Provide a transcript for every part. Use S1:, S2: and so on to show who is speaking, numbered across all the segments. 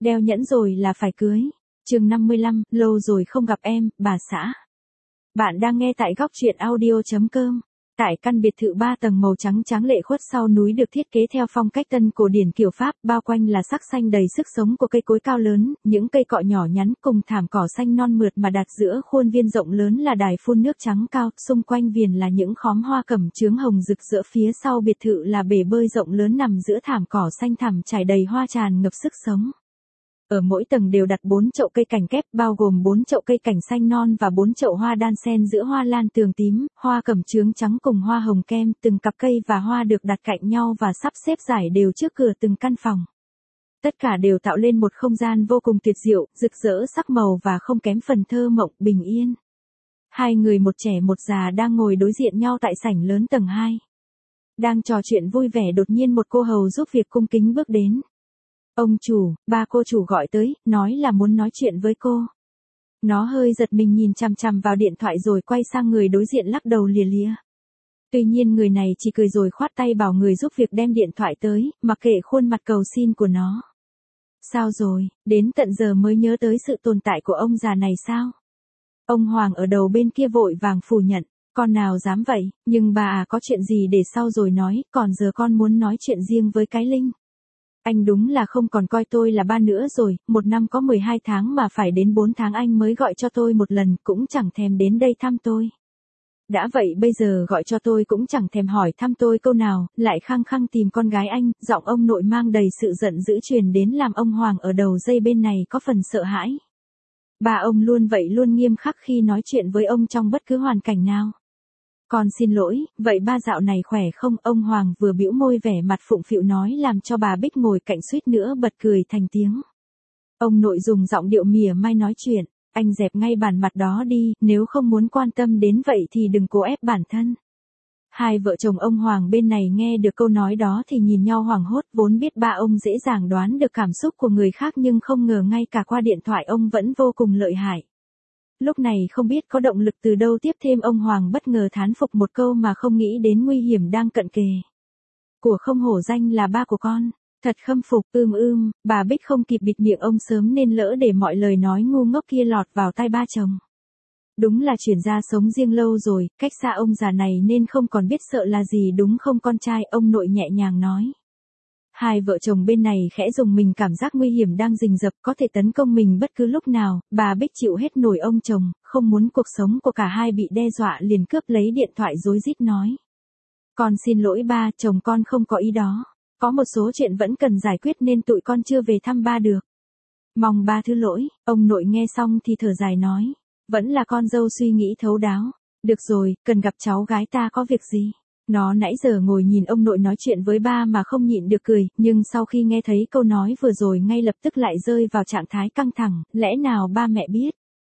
S1: Đeo nhẫn rồi là phải cưới. Chương 55, lâu rồi không gặp em, bà xã. Bạn đang nghe tại góc truyện audio.com. Tại căn biệt thự 3 tầng màu trắng tráng lệ khuất sau núi được thiết kế theo phong cách tân cổ điển kiểu Pháp, bao quanh là sắc xanh đầy sức sống của cây cối cao lớn, những cây cọ nhỏ nhắn cùng thảm cỏ xanh non mượt mà đặt giữa khuôn viên rộng lớn là đài phun nước trắng cao, xung quanh viền là những khóm hoa cẩm chướng hồng rực rỡ, phía sau biệt thự là bể bơi rộng lớn nằm giữa thảm cỏ xanh thẳm trải đầy hoa tràn ngập sức sống. Ở mỗi tầng đều đặt 4 chậu cây cảnh kép, bao gồm 4 chậu cây cảnh xanh non và 4 chậu hoa đan xen giữa hoa lan tường tím, hoa cẩm chướng trắng cùng hoa hồng kem, từng cặp cây và hoa được đặt cạnh nhau và sắp xếp rải đều trước cửa từng căn phòng. Tất cả đều tạo lên một không gian vô cùng tuyệt diệu, rực rỡ sắc màu và không kém phần thơ mộng, bình yên. Hai người một trẻ một già đang ngồi đối diện nhau tại sảnh lớn tầng 2. Đang trò chuyện vui vẻ đột nhiên một cô hầu giúp việc cung kính bước đến. Ông chủ, ba cô chủ gọi tới, nói là muốn nói chuyện với cô. Nó hơi giật mình nhìn chằm chằm vào điện thoại rồi quay sang người đối diện lắc đầu lìa lìa. Tuy nhiên người này chỉ cười rồi khoát tay bảo người giúp việc đem điện thoại tới, mặc kệ khuôn mặt cầu xin của nó. Sao rồi, đến tận giờ mới nhớ tới sự tồn tại của ông già này sao? Ông Hoàng ở đầu bên kia vội vàng phủ nhận, con nào dám vậy, nhưng bà có chuyện gì để sau rồi nói, còn giờ con muốn nói chuyện riêng với cái Linh. Anh đúng là không còn coi tôi là ba nữa rồi, một năm có 12 tháng mà phải đến 4 tháng anh mới gọi cho tôi một lần, cũng chẳng thèm đến đây thăm tôi. Đã vậy bây giờ gọi cho tôi cũng chẳng thèm hỏi thăm tôi câu nào, lại khăng khăng tìm con gái anh, giọng ông nội mang đầy sự giận dữ truyền đến làm ông Hoàng ở đầu dây bên này có phần sợ hãi. Ba ông luôn vậy, luôn nghiêm khắc khi nói chuyện với ông trong bất cứ hoàn cảnh nào. Con xin lỗi, vậy ba dạo này khỏe không? Ông Hoàng vừa bĩu môi vẻ mặt phụng phịu nói làm cho bà Bích ngồi cạnh suýt nữa bật cười thành tiếng. Ông nội dùng giọng điệu mỉa mai nói chuyện, anh dẹp ngay bản mặt đó đi, nếu không muốn quan tâm đến vậy thì đừng cố ép bản thân. Hai vợ chồng ông Hoàng bên này nghe được câu nói đó thì nhìn nhau hoảng hốt, vốn biết ba ông dễ dàng đoán được cảm xúc của người khác nhưng không ngờ ngay cả qua điện thoại ông vẫn vô cùng lợi hại. Lúc này không biết có động lực từ đâu tiếp thêm ông Hoàng bất ngờ thán phục một câu mà không nghĩ đến nguy hiểm đang cận kề. Của không hổ danh là ba của con, thật khâm phục, bà Bích không kịp bịt miệng ông sớm nên lỡ để mọi lời nói ngu ngốc kia lọt vào tai ba chồng. Đúng là chuyển ra sống riêng lâu rồi, cách xa ông già này nên không còn biết sợ là gì đúng không con trai, ông nội nhẹ nhàng nói. Hai vợ chồng bên này khẽ dùng mình cảm giác nguy hiểm đang rình rập có thể tấn công mình bất cứ lúc nào, bà Bích chịu hết nổi ông chồng, không muốn cuộc sống của cả hai bị đe dọa liền cướp lấy điện thoại rối rít nói. Con xin lỗi ba, chồng con không có ý đó. Có một số chuyện vẫn cần giải quyết nên tụi con chưa về thăm ba được. Mong ba thứ lỗi, ông nội nghe xong thì thở dài nói. Vẫn là con dâu suy nghĩ thấu đáo. Được rồi, cần gặp cháu gái ta có việc gì? Nó nãy giờ ngồi nhìn ông nội nói chuyện với ba mà không nhịn được cười, nhưng sau khi nghe thấy câu nói vừa rồi ngay lập tức lại rơi vào trạng thái căng thẳng, lẽ nào ba mẹ biết?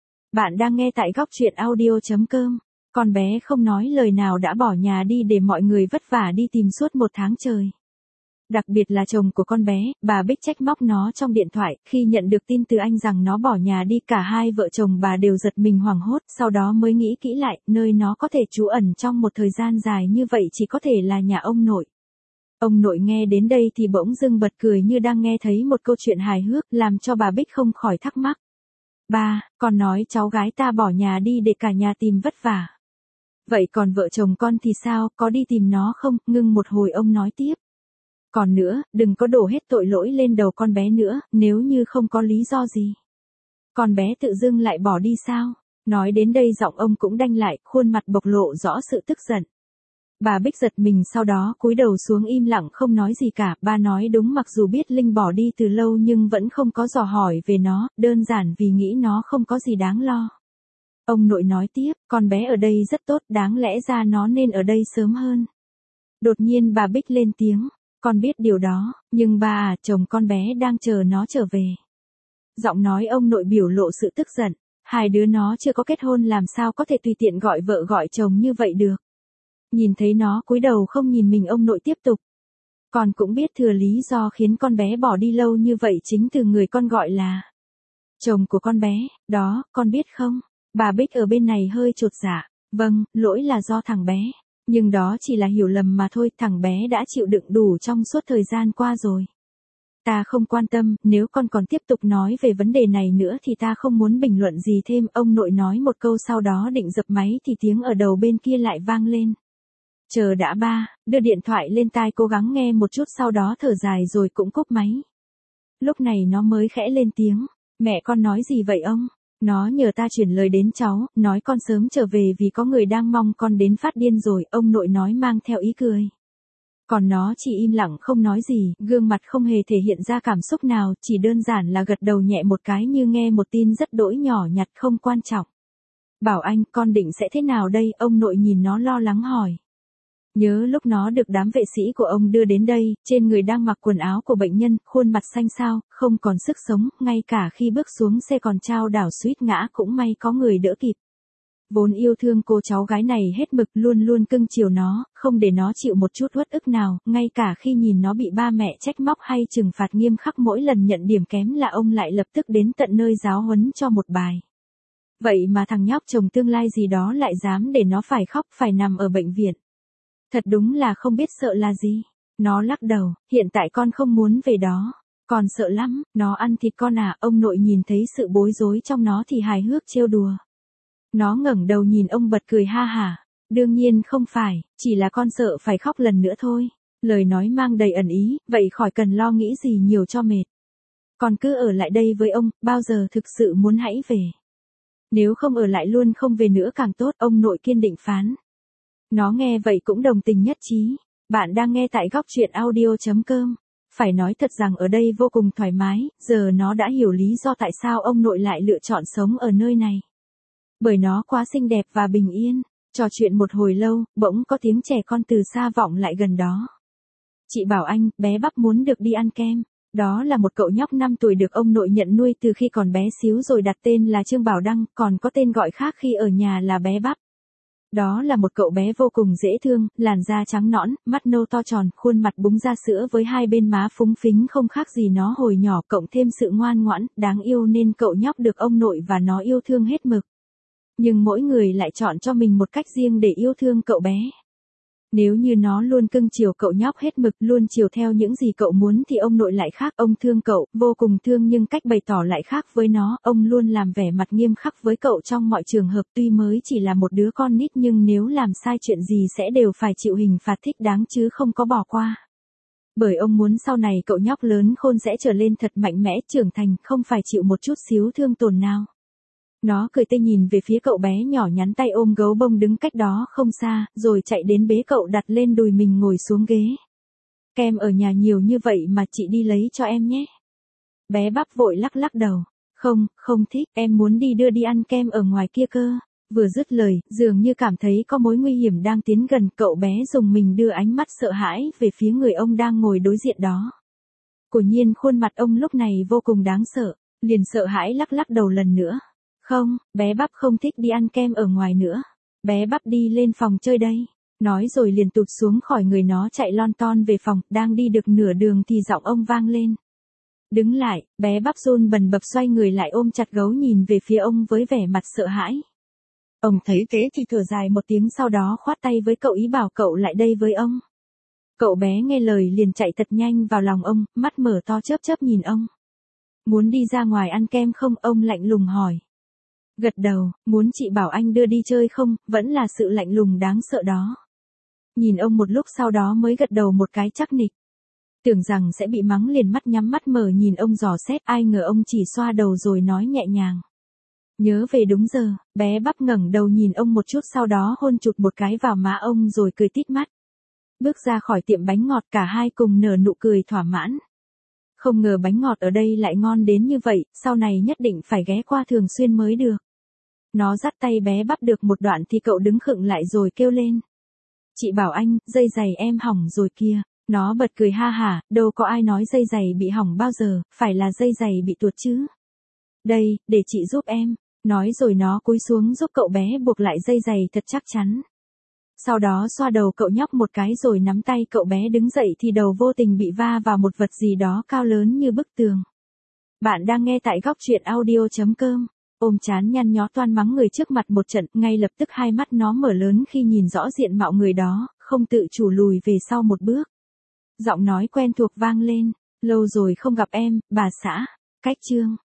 S1: Bạn đang nghe tại góc truyện audio.com. Con bé không nói lời nào đã bỏ nhà đi để mọi người vất vả đi tìm suốt 1 tháng trời. Đặc biệt là chồng của con bé, bà Bích trách móc nó trong điện thoại, khi nhận được tin từ anh rằng nó bỏ nhà đi cả hai vợ chồng bà đều giật mình hoảng hốt, sau đó mới nghĩ kỹ lại, nơi nó có thể trú ẩn trong một thời gian dài như vậy chỉ có thể là nhà ông nội. Ông nội nghe đến đây thì bỗng dưng bật cười như đang nghe thấy một câu chuyện hài hước, làm cho bà Bích không khỏi thắc mắc. Ba, con nói cháu gái ta bỏ nhà đi để cả nhà tìm vất vả. Vậy còn vợ chồng con thì sao, có đi tìm nó không? Ngưng một hồi ông nói tiếp. Còn nữa, đừng có đổ hết tội lỗi lên đầu con bé nữa, nếu như không có lý do gì. Con bé tự dưng lại bỏ đi sao? Nói đến đây giọng ông cũng đanh lại, khuôn mặt bộc lộ rõ sự tức giận. Bà Bích giật mình sau đó cúi đầu xuống im lặng không nói gì cả, ba nói đúng mặc dù biết Linh bỏ đi từ lâu nhưng vẫn không có dò hỏi về nó, đơn giản vì nghĩ nó không có gì đáng lo. Ông nội nói tiếp, con bé ở đây rất tốt, đáng lẽ ra nó nên ở đây sớm hơn. Đột nhiên bà Bích lên tiếng. Con biết điều đó, nhưng ba chồng con bé đang chờ nó trở về. Giọng nói ông nội biểu lộ sự tức giận, hai đứa nó chưa có kết hôn làm sao có thể tùy tiện gọi vợ gọi chồng như vậy được. Nhìn thấy nó cúi đầu không nhìn mình ông nội tiếp tục. Con cũng biết thừa lý do khiến con bé bỏ đi lâu như vậy chính từ người con gọi là chồng của con bé, đó, con biết không? Bà Bích ở bên này hơi chột dạ, vâng, lỗi là do thằng bé. Nhưng đó chỉ là hiểu lầm mà thôi, thằng bé đã chịu đựng đủ trong suốt thời gian qua rồi. Ta không quan tâm, nếu con còn tiếp tục nói về vấn đề này nữa thì ta không muốn bình luận gì thêm. Ông nội nói một câu sau đó định dập máy thì tiếng ở đầu bên kia lại vang lên. Chờ đã ba, đưa điện thoại lên tai cố gắng nghe một chút sau đó thở dài rồi cũng cúp máy. Lúc này nó mới khẽ lên tiếng. Mẹ con nói gì vậy ông? Nó nhờ ta chuyển lời đến cháu, nói con sớm trở về vì có người đang mong con đến phát điên rồi, ông nội nói mang theo ý cười. Còn nó chỉ im lặng không nói gì, gương mặt không hề thể hiện ra cảm xúc nào, chỉ đơn giản là gật đầu nhẹ một cái như nghe một tin rất đỗi nhỏ nhặt không quan trọng. Bảo Anh, con định sẽ thế nào đây? Ông nội nhìn nó lo lắng hỏi. Nhớ lúc nó được đám vệ sĩ của ông đưa đến đây, trên người đang mặc quần áo của bệnh nhân, khuôn mặt xanh xao, không còn sức sống, ngay cả khi bước xuống xe còn chao đảo suýt ngã cũng may có người đỡ kịp. Vốn yêu thương cô cháu gái này hết mực, luôn luôn cưng chiều nó, không để nó chịu một chút uất ức nào, ngay cả khi nhìn nó bị ba mẹ trách móc hay trừng phạt nghiêm khắc mỗi lần nhận điểm kém là ông lại lập tức đến tận nơi giáo huấn cho một bài. Vậy mà thằng nhóc chồng tương lai gì đó lại dám để nó phải khóc, phải nằm ở bệnh viện. Thật đúng là không biết sợ là gì. Nó lắc đầu, hiện tại con không muốn về đó. Còn sợ lắm, nó ăn thịt con à? Ông nội nhìn thấy sự bối rối trong nó thì hài hước trêu đùa. Nó ngẩng đầu nhìn ông bật cười ha hả. Đương nhiên không phải, chỉ là con sợ phải khóc lần nữa thôi. Lời nói mang đầy ẩn ý, vậy khỏi cần lo nghĩ gì nhiều cho mệt. Con cứ ở lại đây với ông, bao giờ thực sự muốn hãy về. Nếu không ở lại luôn không về nữa càng tốt, ông nội kiên định phán. Nó nghe vậy cũng đồng tình nhất trí. Bạn đang nghe tại góc truyện audio.com. Phải nói thật rằng ở đây vô cùng thoải mái, giờ nó đã hiểu lý do tại sao ông nội lại lựa chọn sống ở nơi này. Bởi nó quá xinh đẹp và bình yên. Trò chuyện một hồi lâu, bỗng có tiếng trẻ con từ xa vọng lại gần đó. Chị Bảo Anh, bé Bắp muốn được đi ăn kem. Đó là một cậu nhóc 5 tuổi được ông nội nhận nuôi từ khi còn bé xíu rồi đặt tên là Trương Bảo Đăng, còn có tên gọi khác khi ở nhà là bé Bắp. Đó là một cậu bé vô cùng dễ thương, làn da trắng nõn, mắt nâu to tròn, khuôn mặt búng ra sữa với hai bên má phúng phính không khác gì nó hồi nhỏ, cộng thêm sự ngoan ngoãn, đáng yêu nên cậu nhóc được ông nội và nó yêu thương hết mực. Nhưng mỗi người lại chọn cho mình một cách riêng để yêu thương cậu bé. Nếu như nó luôn cưng chiều cậu nhóc hết mực, luôn chiều theo những gì cậu muốn thì ông nội lại khác, ông thương cậu, vô cùng thương nhưng cách bày tỏ lại khác với nó, ông luôn làm vẻ mặt nghiêm khắc với cậu trong mọi trường hợp tuy mới chỉ là một đứa con nít nhưng nếu làm sai chuyện gì sẽ đều phải chịu hình phạt thích đáng chứ không có bỏ qua. Bởi ông muốn sau này cậu nhóc lớn khôn sẽ trở lên thật mạnh mẽ trưởng thành, không phải chịu một chút xíu thương tổn nào. Nó cười tươi nhìn về phía cậu bé nhỏ nhắn tay ôm gấu bông đứng cách đó không xa, rồi chạy đến bế cậu đặt lên đùi mình ngồi xuống ghế. Kem ở nhà nhiều như vậy mà chị đi lấy cho em nhé. Bé Bắp vội lắc lắc đầu. Không, không thích, em muốn đi đưa đi ăn kem ở ngoài kia cơ. Vừa dứt lời, dường như cảm thấy có mối nguy hiểm đang tiến gần, cậu bé dùng mình đưa ánh mắt sợ hãi về phía người ông đang ngồi đối diện đó. Quả nhiên khuôn mặt ông lúc này vô cùng đáng sợ, liền sợ hãi lắc lắc đầu lần nữa. Không, bé Bắp không thích đi ăn kem ở ngoài nữa. Bé Bắp đi lên phòng chơi đây. Nói rồi liền tụt xuống khỏi người nó chạy lon ton về phòng, đang đi được nửa đường thì giọng ông vang lên. Đứng lại, bé Bắp run bần bật xoay người lại ôm chặt gấu nhìn về phía ông với vẻ mặt sợ hãi. Ông thấy thế thì thở dài một tiếng sau đó khoát tay với cậu ý bảo cậu lại đây với ông. Cậu bé nghe lời liền chạy thật nhanh vào lòng ông, mắt mở to chớp chớp nhìn ông. Muốn đi ra ngoài ăn kem không? Ông lạnh lùng hỏi. Gật đầu, muốn chị Bảo Anh đưa đi chơi không? Vẫn là sự lạnh lùng đáng sợ đó. Nhìn ông một lúc sau đó mới gật đầu một cái chắc nịch. Tưởng rằng sẽ bị mắng liền mắt nhắm mắt mở nhìn ông dò xét, ai ngờ ông chỉ xoa đầu rồi nói nhẹ nhàng. Nhớ về đúng giờ, bé Bắp ngẩng đầu nhìn ông một chút sau đó hôn chụt một cái vào má ông rồi cười tít mắt. Bước ra khỏi tiệm bánh ngọt cả hai cùng nở nụ cười thỏa mãn. Không ngờ bánh ngọt ở đây lại ngon đến như vậy, sau này nhất định phải ghé qua thường xuyên mới được. Nó dắt tay bé Bắp được một đoạn thì cậu đứng khựng lại rồi kêu lên. Chị Bảo Anh, dây giày em hỏng rồi kia. Nó bật cười ha hả, đâu có ai nói dây giày bị hỏng bao giờ, phải là dây giày bị tuột chứ. Đây, để chị giúp em. Nói rồi nó cúi xuống giúp cậu bé buộc lại dây giày thật chắc chắn. Sau đó xoa đầu cậu nhóc một cái rồi nắm tay cậu bé đứng dậy thì đầu vô tình bị va vào một vật gì đó cao lớn như bức tường. Bạn đang nghe tại góc truyện audio.com. Ôm chán nhăn nhó toan mắng người trước mặt một trận, ngay lập tức hai mắt nó mở lớn khi nhìn rõ diện mạo người đó, không tự chủ lùi về sau một bước. Giọng nói quen thuộc vang lên. Lâu rồi không gặp em, bà xã. Cách chương